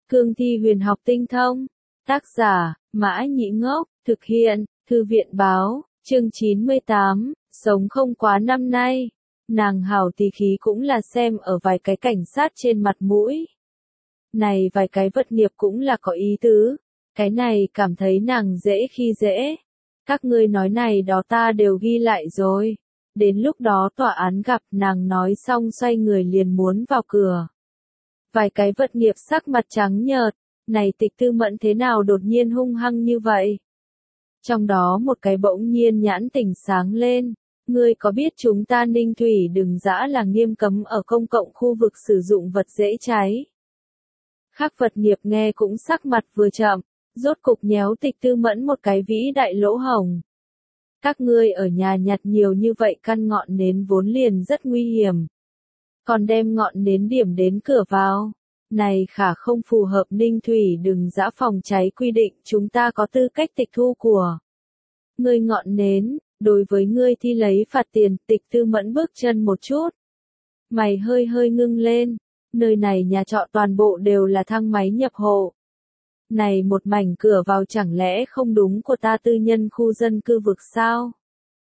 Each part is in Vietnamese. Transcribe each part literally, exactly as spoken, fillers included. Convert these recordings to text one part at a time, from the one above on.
Cương thi huyền học tinh thông. Tác giả, Mã Nhĩ Ngốc, thực hiện, Thư viện Báo, chương chín mươi tám, sống không quá năm nay. Nàng hảo tỷ khí cũng là xem ở vài cái cảnh sát trên mặt mũi. Này vài cái vật nghiệp cũng là có ý tứ. Cái này cảm thấy nàng dễ khi dễ. Các ngươi nói này đó ta đều ghi lại rồi. Đến lúc đó tòa án gặp nàng nói xong xoay người liền muốn vào cửa. Vài cái vật nghiệp sắc mặt trắng nhợt. Này Tịch Tư Mẫn thế nào đột nhiên hung hăng như vậy? Trong đó một cái bỗng nhiên nhãn tỉnh sáng lên. Ngươi có biết chúng ta Ninh Thủy Đừng Dã là nghiêm cấm ở công cộng khu vực sử dụng vật dễ cháy? Khác vật nghiệp nghe cũng sắc mặt vừa chậm, rốt cục nhéo Tịch Tư Mẫn một cái vĩ đại lỗ hổng. Các ngươi ở nhà nhặt nhiều như vậy căn ngọn nến vốn liền rất nguy hiểm. Còn đem ngọn nến điểm đến cửa vào. Này khả không phù hợp Ninh Thủy Đừng Dã phòng cháy quy định, chúng ta có tư cách tịch thu của. Ngươi ngọn nến, đối với ngươi thi lấy phạt tiền. Tịch Tư Mẫn bước chân một chút. Mày hơi hơi ngưng lên. Nơi này nhà trọ toàn bộ đều là thang máy nhập hộ. Này một mảnh cửa vào chẳng lẽ không đúng của ta tư nhân khu dân cư vực sao?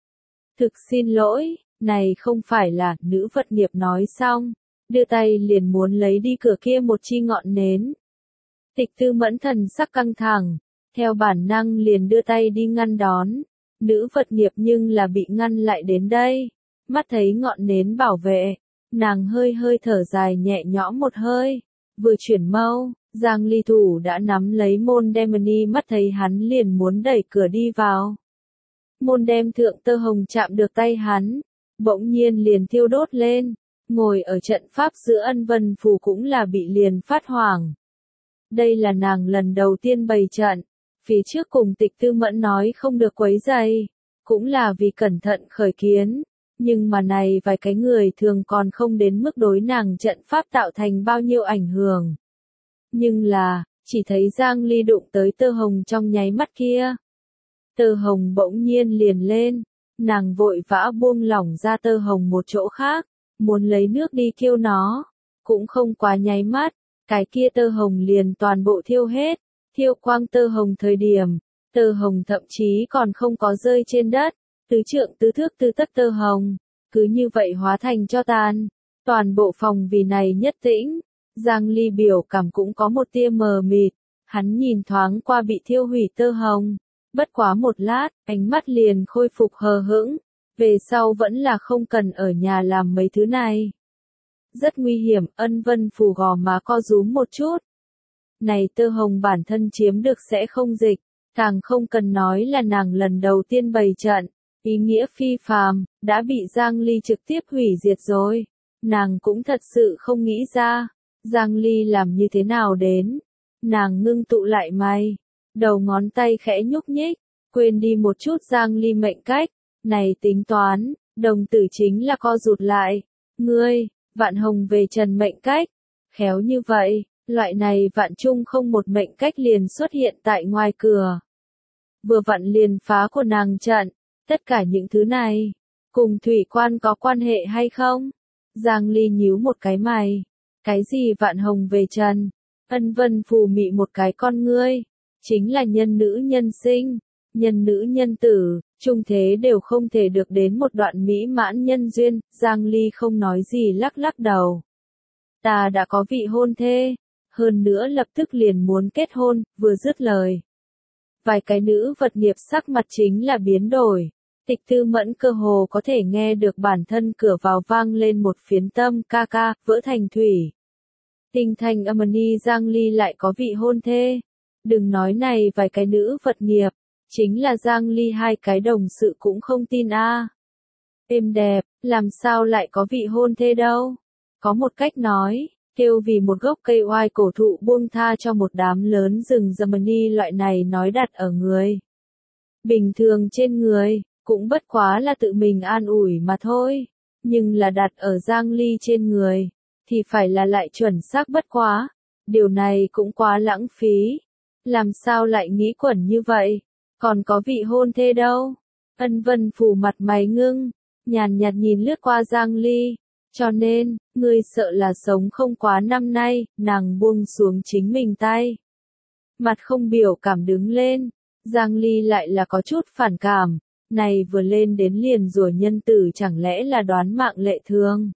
Thực xin lỗi, này không phải là, nữ vật nghiệp nói xong, đưa tay liền muốn lấy đi cửa kia một chi ngọn nến. Tịch Tư Mẫn thần sắc căng thẳng, theo bản năng liền đưa tay đi ngăn đón. Nữ vật nghiệp nhưng là bị ngăn lại đến đây, mắt thấy ngọn nến bảo vệ, nàng hơi hơi thở dài nhẹ nhõm một hơi, vừa chuyển mâu. Giang Ly thủ đã nắm lấy môn Demony, mắt thấy hắn liền muốn đẩy cửa đi vào. Môn đem thượng tơ hồng chạm được tay hắn, bỗng nhiên liền thiêu đốt lên, ngồi ở trận pháp giữa Ân Vân Phù cũng là bị liền phát hoảng. Đây là nàng lần đầu tiên bày trận, phía trước cùng Tịch Tư Mẫn nói không được quấy rầy, cũng là vì cẩn thận khởi kiến. Nhưng mà này vài cái người thường còn không đến mức đối nàng trận pháp tạo thành bao nhiêu ảnh hưởng. Nhưng là, chỉ thấy Giang Ly đụng tới tơ hồng trong nháy mắt kia. Tơ hồng bỗng nhiên liền lên, nàng vội vã buông lỏng ra tơ hồng một chỗ khác, muốn lấy nước đi thiêu nó, cũng không quá nháy mắt, cái kia tơ hồng liền toàn bộ thiêu hết, thiêu quang tơ hồng thời điểm, tơ hồng thậm chí còn không có rơi trên đất, tứ trượng tứ thước tứ tấc tơ hồng, cứ như vậy hóa thành cho tàn, toàn bộ phòng vì này nhất tĩnh. Giang Ly biểu cảm cũng có một tia mờ mịt, hắn nhìn thoáng qua bị thiêu hủy tơ hồng, bất quá một lát, ánh mắt liền khôi phục hờ hững, về sau vẫn là không cần ở nhà làm mấy thứ này. Rất nguy hiểm, Ân Vân Phù gò má co rúm một chút. Này tơ hồng bản thân chiếm được sẽ không dịch, càng không cần nói là nàng lần đầu tiên bày trận, ý nghĩa phi phàm, đã bị Giang Ly trực tiếp hủy diệt rồi. Nàng cũng thật sự không nghĩ ra. Giang Ly làm như thế nào đến? Nàng ngưng tụ lại mày, đầu ngón tay khẽ nhúc nhích, quên đi một chút Giang Ly mệnh cách, này tính toán, đồng tử chính là co rụt lại. Ngươi, vạn hồng về trần mệnh cách, khéo như vậy, loại này vạn chung không một mệnh cách liền xuất hiện tại ngoài cửa. Vừa vặn liền phá của nàng trận, tất cả những thứ này, cùng thủy quan có quan hệ hay không? Giang Ly nhíu một cái mày. Cái gì vạn hồng về trần? Ân Vân Phù mị một cái con ngươi, chính là nhân nữ nhân sinh, nhân nữ nhân tử, trung thế đều không thể được đến một đoạn mỹ mãn nhân duyên. Giang Ly không nói gì lắc lắc đầu. Ta đã có vị hôn thê, hơn nữa lập tức liền muốn kết hôn, vừa dứt lời. Vài cái nữ vật nghiệp sắc mặt chính là biến đổi. Tịch Tư Mẫn cơ hồ có thể nghe được bản thân cửa vào vang lên một phiến tâm ca ca, vỡ thành thủy. Tinh thành Amani Giang Ly lại có vị hôn thê. Đừng nói này vài cái nữ vật nghiệp, chính là Giang Ly hai cái đồng sự cũng không tin a. À. Êm đẹp, làm sao lại có vị hôn thê đâu? Có một cách nói, kêu vì một gốc cây oai cổ thụ buông tha cho một đám lớn rừng Germany loại này nói đặt ở người. Bình thường trên người, cũng bất quá là tự mình an ủi mà thôi. Nhưng là đặt ở Giang Ly trên người, thì phải là lại chuẩn xác bất quá. Điều này cũng quá lãng phí. Làm sao lại nghĩ quẩn như vậy? Còn có vị hôn thê đâu? Ân Vân Phù mặt mày ngưng, nhàn nhạt nhìn lướt qua Giang Ly. Cho nên, ngươi sợ là sống không quá năm nay, nàng buông xuống chính mình tay. Mặt không biểu cảm đứng lên, Giang Ly lại là có chút phản cảm, này vừa lên đến liền rủa nhân tử chẳng lẽ là đoán mạng lệ thương.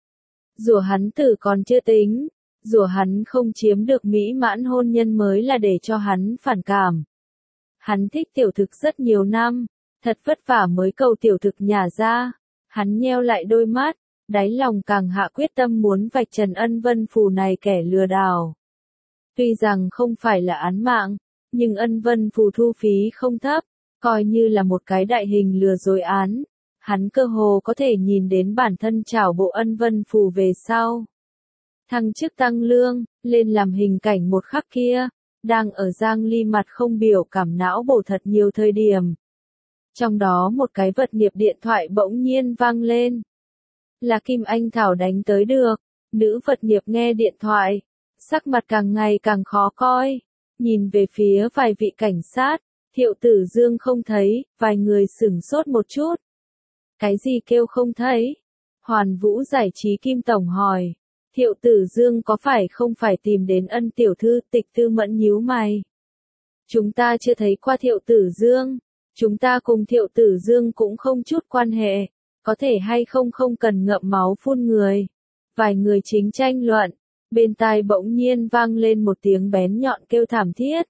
Rủa hắn tử còn chưa tính, rủa hắn không chiếm được mỹ mãn hôn nhân mới là để cho hắn phản cảm. Hắn thích tiểu thực rất nhiều năm, thật vất vả mới cầu tiểu thực nhả ra, hắn nheo lại đôi mắt, đáy lòng càng hạ quyết tâm muốn vạch trần Ân Vân Phù này kẻ lừa đảo. Tuy rằng không phải là án mạng, nhưng Ân Vân Phù thu phí không thấp, coi như là một cái đại hình lừa dối án, hắn cơ hồ có thể nhìn đến bản thân trảo bộ Ân Vân Phù về sau. Thăng chức tăng lương, lên làm hình cảnh một khắc kia, đang ở Giang Ly mặt không biểu cảm não bổ thật nhiều thời điểm. Trong đó một cái vật nghiệp điện thoại bỗng nhiên vang lên. Là Kim Anh Thảo đánh tới được, nữ vật nghiệp nghe điện thoại, sắc mặt càng ngày càng khó coi, nhìn về phía vài vị cảnh sát, Thiệu Tử Dương không thấy, vài người sửng sốt một chút. Cái gì kêu không thấy? Hoàn Vũ Giải trí Kim Tổng hỏi, Thiệu Tử Dương có phải không phải tìm đến Ân tiểu thư? Tịch Tư Mẫn nhíu mày. Chúng ta chưa thấy qua Thiệu Tử Dương, chúng ta cùng Thiệu Tử Dương cũng không chút quan hệ, có thể hay không không cần ngậm máu phun người. Vài người chính tranh luận, bên tai bỗng nhiên vang lên một tiếng bén nhọn kêu thảm thiết.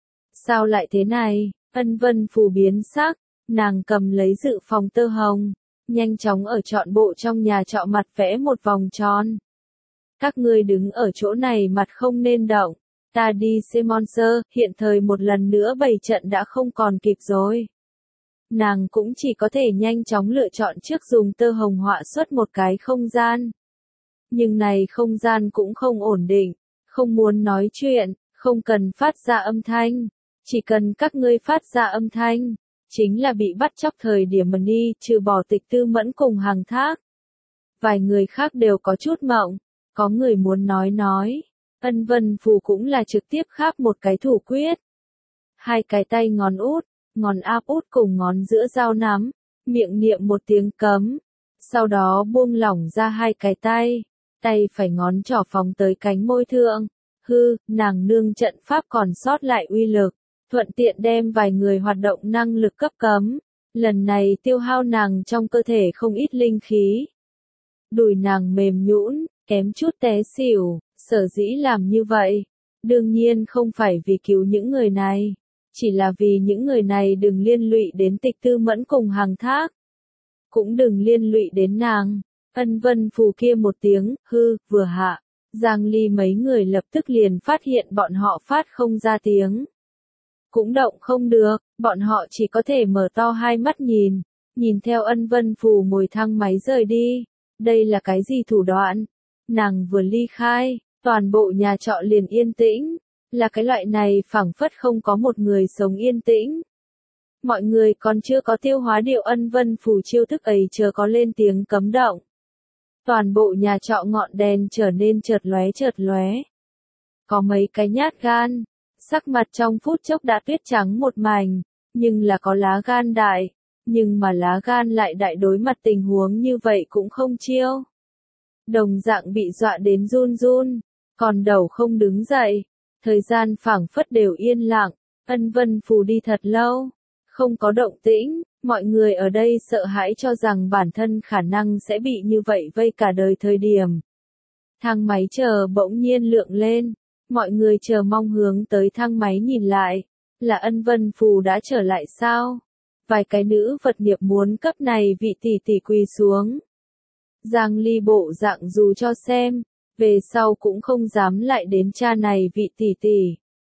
Sao lại thế này? Ân Vân Phù biến sắc, nàng cầm lấy dự phòng tơ hồng, nhanh chóng ở trọn bộ trong nhà trọ mặt vẽ một vòng tròn. Các ngươi đứng ở chỗ này mặt không nên động, ta đi xem Monster, hiện thời một lần nữa bày trận đã không còn kịp rồi. Nàng cũng chỉ có thể nhanh chóng lựa chọn trước dùng tơ hồng họa xuất một cái không gian. Nhưng này không gian cũng không ổn định, không muốn nói chuyện, không cần phát ra âm thanh, chỉ cần các ngươi phát ra âm thanh, chính là bị bắt chóc thời điểm Money, trừ bỏ Tịch Tư Mẫn cùng Hàng Thác. Vài người khác đều có chút mộng, có người muốn nói nói, Ân Vân Phù cũng là trực tiếp kháp một cái thủ quyết. Hai cái tay ngón út, ngón áp út cùng ngón giữa giao nắm, miệng niệm một tiếng cấm, sau đó buông lỏng ra hai cái tay, tay phải ngón trỏ phóng tới cánh môi thượng, hư, nàng nương trận pháp còn sót lại uy lực, thuận tiện đem vài người hoạt động năng lực cấp cấm, lần này tiêu hao nàng trong cơ thể không ít linh khí. Đùi nàng mềm nhũn, kém chút té xỉu, sở dĩ làm như vậy, đương nhiên không phải vì cứu những người này, chỉ là vì những người này đừng liên lụy đến Tịch Tư Mẫn cùng Hàng Thác, cũng đừng liên lụy đến nàng. Ân Vân Phù kia một tiếng, hư, vừa hạ, Giang Ly mấy người lập tức liền phát hiện bọn họ phát không ra tiếng. Cũng động không được, bọn họ chỉ có thể mở to hai mắt nhìn, nhìn theo Ân Vân Phù ngồi thang máy rời đi. Đây là cái gì thủ đoạn? Nàng vừa ly khai, toàn bộ nhà trọ liền yên tĩnh, là cái loại này phảng phất không có một người sống yên tĩnh. Mọi người còn chưa có tiêu hóa điệu Ân Vân Phù chiêu thức ấy chờ có lên tiếng cấm động. Toàn bộ nhà trọ ngọn đèn trở nên chợt lóe chợt lóe. Có mấy cái nhát gan, sắc mặt trong phút chốc đã tuyết trắng một mảnh, nhưng là có lá gan đại, nhưng mà lá gan lại đại đối mặt tình huống như vậy cũng không chiêu. Đồng dạng bị dọa đến run run, còn đầu không đứng dậy, thời gian phảng phất đều yên lặng, Ân Vân Phù đi thật lâu, không có động tĩnh, mọi người ở đây sợ hãi cho rằng bản thân khả năng sẽ bị như vậy vây cả đời thời điểm. Thang máy chờ bỗng nhiên lượng lên, mọi người chờ mong hướng tới thang máy nhìn lại, là Ân Vân Phù đã trở lại sao? Vài cái nữ vật nghiệp muốn cấp này vị tỷ tỷ quỳ xuống. Giang Ly bộ dạng dù cho xem, về sau cũng không dám lại đến cha này vị tỷ tỷ.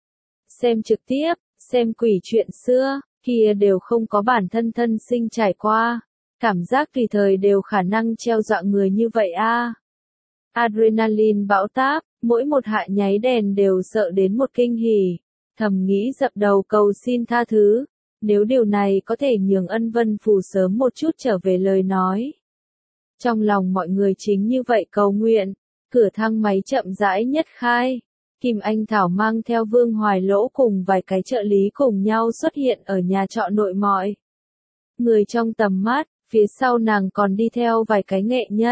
Xem trực tiếp, xem quỷ chuyện xưa, kia đều không có bản thân thân sinh trải qua, cảm giác tùy thời đều khả năng treo dọa người như vậy a. À. Adrenaline bão táp, mỗi một hạ nháy đèn đều sợ đến một kinh hỉ, thầm nghĩ dập đầu cầu xin tha thứ, nếu điều này có thể nhường Ân Vân Phù sớm một chút trở về lời nói. Trong lòng mọi người chính như vậy cầu nguyện, cửa thang máy chậm rãi nhất khai. Kim Anh Thảo mang theo Vương Hoài Lỗ cùng vài cái trợ lý cùng nhau xuất hiện ở nhà trọ nội mọi. Người trong tầm mắt, phía sau nàng còn đi theo vài cái nghệ nhân,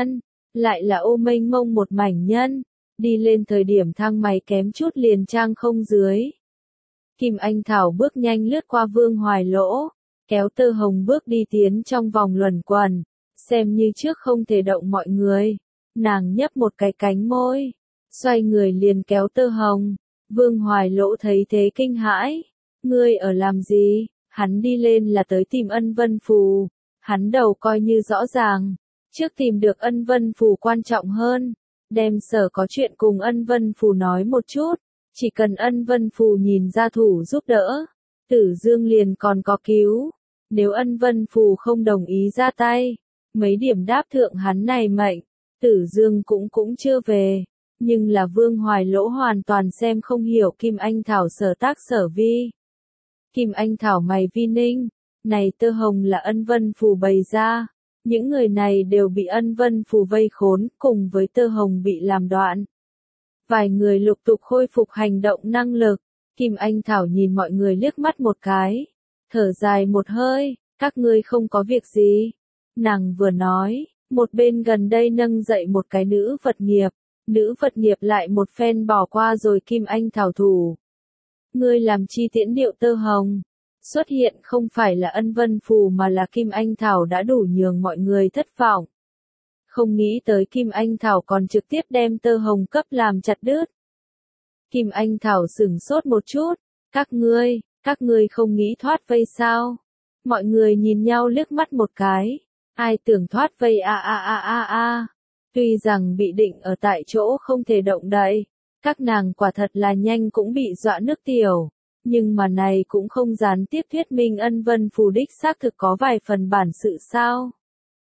lại là ô mênh mông một mảnh nhân, đi lên thời điểm thang máy kém chút liền trang không dưới. Kim Anh Thảo bước nhanh lướt qua Vương Hoài Lỗ, kéo Tơ Hồng bước đi tiến trong vòng luẩn quẩn, xem như trước không thể động mọi người. Nàng nhấp một cái cánh môi, xoay người liền kéo Tơ Hồng. Vương Hoài Lỗ thấy thế kinh hãi, ngươi ở làm gì? Hắn đi lên là tới tìm Ân Vân Phù, hắn đầu coi như rõ ràng, trước tìm được Ân Vân Phù quan trọng hơn, đem sở có chuyện cùng Ân Vân Phù nói một chút, chỉ cần Ân Vân Phù nhìn ra thủ giúp đỡ, Tử Dương liền còn có cứu, nếu Ân Vân Phù không đồng ý ra tay, mấy điểm đáp thượng hắn này mệnh, Tử Dương cũng cũng chưa về. Nhưng là Vương Hoài Lỗ hoàn toàn xem không hiểu Kim Anh Thảo sở tác sở vi. Kim Anh Thảo mày vi ninh, này Tơ Hồng là Ân Vân Phù bày ra, những người này đều bị Ân Vân Phù vây khốn, cùng với Tơ Hồng bị làm đoạn. Vài người lục tục khôi phục hành động năng lực, Kim Anh Thảo nhìn mọi người liếc mắt một cái, thở dài một hơi, các ngươi không có việc gì. Nàng vừa nói, một bên gần đây nâng dậy một cái nữ vật nghiệp. Nữ vật nghiệp lại một phen bỏ qua rồi Kim Anh Thảo thủ. Ngươi làm chi tiễn điệu Tơ Hồng. Xuất hiện không phải là Ân Vân Phù mà là Kim Anh Thảo đã đủ nhường mọi người thất vọng. Không nghĩ tới Kim Anh Thảo còn trực tiếp đem Tơ Hồng cấp làm chặt đứt. Kim Anh Thảo sửng sốt một chút. Các ngươi, các ngươi không nghĩ thoát vây sao? Mọi người nhìn nhau liếc mắt một cái. Ai tưởng thoát vây a a a a a. Tuy rằng bị định ở tại chỗ không thể động đậy, các nàng quả thật là nhanh cũng bị dọa nước tiểu, nhưng mà này cũng không gián tiếp thuyết minh Ân Vân Phù đích xác thực có vài phần bản sự sao.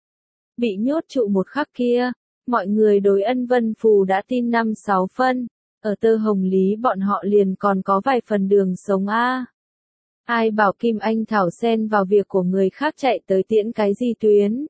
Bị nhốt trụ một khắc kia, mọi người đối Ân Vân Phù đã tin năm sáu phân, ở Tơ Hồng lý bọn họ liền còn có vài phần đường sống a. Ai bảo Kim Anh Thảo xen vào việc của người khác chạy tới tiễn cái gì tuyến.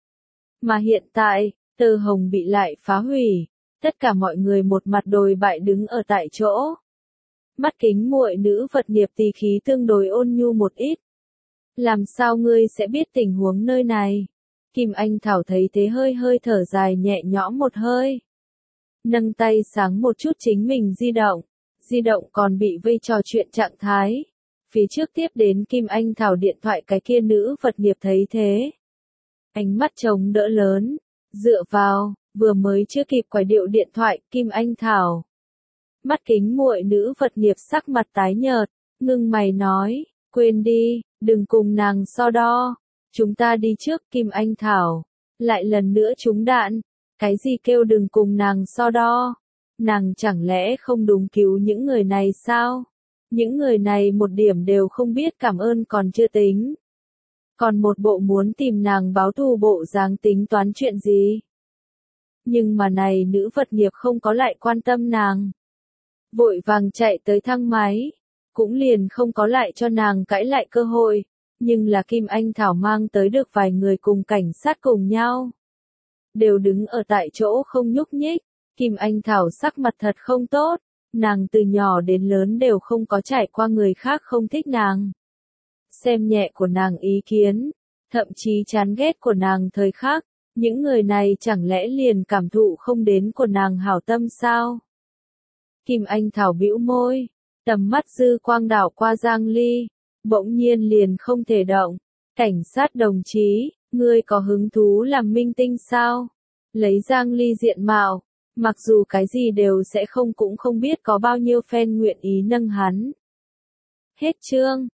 Mà hiện tại, Tơ Hồng bị lại phá hủy, tất cả mọi người một mặt đồi bại đứng ở tại chỗ. Mắt kính muội nữ vật nghiệp tỳ khí tương đối ôn nhu một ít. Làm sao ngươi sẽ biết tình huống nơi này? Kim Anh Thảo thấy thế hơi hơi thở dài nhẹ nhõm một hơi. Nâng tay sáng một chút chính mình di động, di động còn bị vây trò chuyện trạng thái. Phía trước tiếp đến Kim Anh Thảo điện thoại cái kia nữ vật nghiệp thấy thế. Ánh mắt trông đỡ lớn. Dựa vào, vừa mới chưa kịp quải điệu điện thoại, Kim Anh Thảo. Mắt kính muội nữ vật nghiệp sắc mặt tái nhợt, ngưng mày nói, quên đi, đừng cùng nàng so đo. Chúng ta đi trước Kim Anh Thảo. Lại lần nữa trúng đạn, cái gì kêu đừng cùng nàng so đo. Nàng chẳng lẽ không đúng cứu những người này sao? Những người này một điểm đều không biết cảm ơn còn chưa tính. Còn một bộ muốn tìm nàng báo thù bộ dáng tính toán chuyện gì. Nhưng mà này nữ vật nghiệp không có lại quan tâm nàng. Vội vàng chạy tới thang máy. Cũng liền không có lại cho nàng cãi lại cơ hội. Nhưng là Kim Anh Thảo mang tới được vài người cùng cảnh sát cùng nhau. Đều đứng ở tại chỗ không nhúc nhích. Kim Anh Thảo sắc mặt thật không tốt. Nàng từ nhỏ đến lớn đều không có trải qua người khác không thích nàng. Xem nhẹ của nàng ý kiến, thậm chí chán ghét của nàng thời khắc, những người này chẳng lẽ liền cảm thụ không đến của nàng hảo tâm sao? Kim Anh Thảo bĩu môi, tầm mắt dư quang đảo qua Giang Ly, bỗng nhiên liền không thể động. Cảnh sát đồng chí, ngươi có hứng thú làm minh tinh sao? Lấy Giang Ly diện mạo, mặc dù cái gì đều sẽ không cũng không biết có bao nhiêu fan nguyện ý nâng hắn. Hết chương.